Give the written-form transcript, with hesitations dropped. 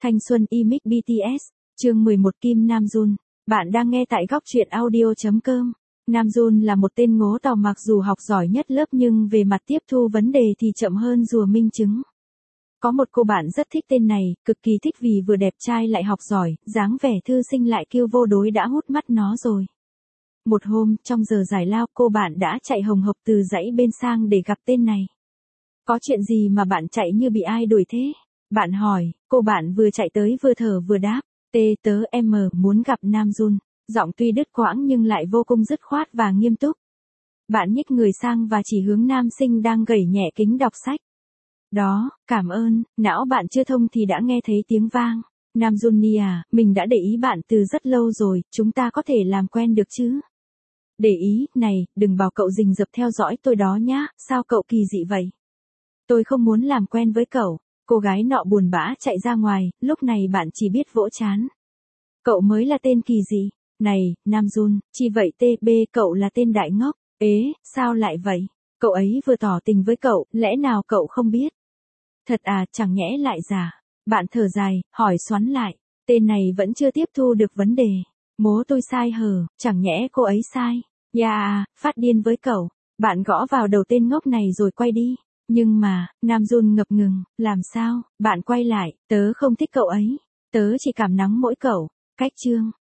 Thanh xuân image BTS, chương 11 Kim Nam Jun. Bạn đang nghe tại góc truyện audio.com. Nam Jun là một tên ngố tàu mặc dù học giỏi nhất lớp nhưng về mặt tiếp thu vấn đề thì chậm hơn rùa minh chứng. Có một cô bạn rất thích tên này, cực kỳ thích vì vừa đẹp trai lại học giỏi, dáng vẻ thư sinh lại kiêu vô đối đã hút mắt nó rồi. Một hôm, trong giờ giải lao, cô bạn đã chạy hồng hộc từ dãy bên sang để gặp tên này. Có chuyện gì mà bạn chạy như bị ai đuổi thế? Bạn hỏi, cô bạn vừa chạy tới vừa thở vừa đáp, tớ muốn gặp Nam Jun. Giọng tuy đứt quãng nhưng lại vô cùng dứt khoát và nghiêm túc. Bạn nhích người sang và chỉ hướng nam sinh đang gẩy nhẹ kính đọc sách. Đó, cảm ơn, não bạn chưa thông thì đã nghe thấy tiếng vang. Nam Jun à, mình đã để ý bạn từ rất lâu rồi, chúng ta có thể làm quen được chứ? Để ý, này, đừng bảo cậu rình rập theo dõi tôi đó nhá, sao cậu kỳ dị vậy? Tôi không muốn làm quen với cậu. Cô gái nọ buồn bã chạy ra ngoài, lúc này bạn chỉ biết vỗ chán. Cậu mới là tên kỳ dị. Này, Nam Jun, chi vậy TB cậu là tên đại ngốc. Ế, sao lại vậy? Cậu ấy vừa tỏ tình với cậu, lẽ nào cậu không biết? Thật à, chẳng nhẽ lại giả. Bạn thở dài, hỏi xoắn lại. Tên này vẫn chưa tiếp thu được vấn đề. Mố tôi sai hờ, chẳng nhẽ cô ấy sai. Phát điên với cậu. Bạn gõ vào đầu tên ngốc này rồi quay đi. Nhưng mà, Nam Jun ngập ngừng, làm sao? Bạn quay lại, tớ không thích cậu ấy. Tớ chỉ cảm nắng mỗi cậu. Cách chương.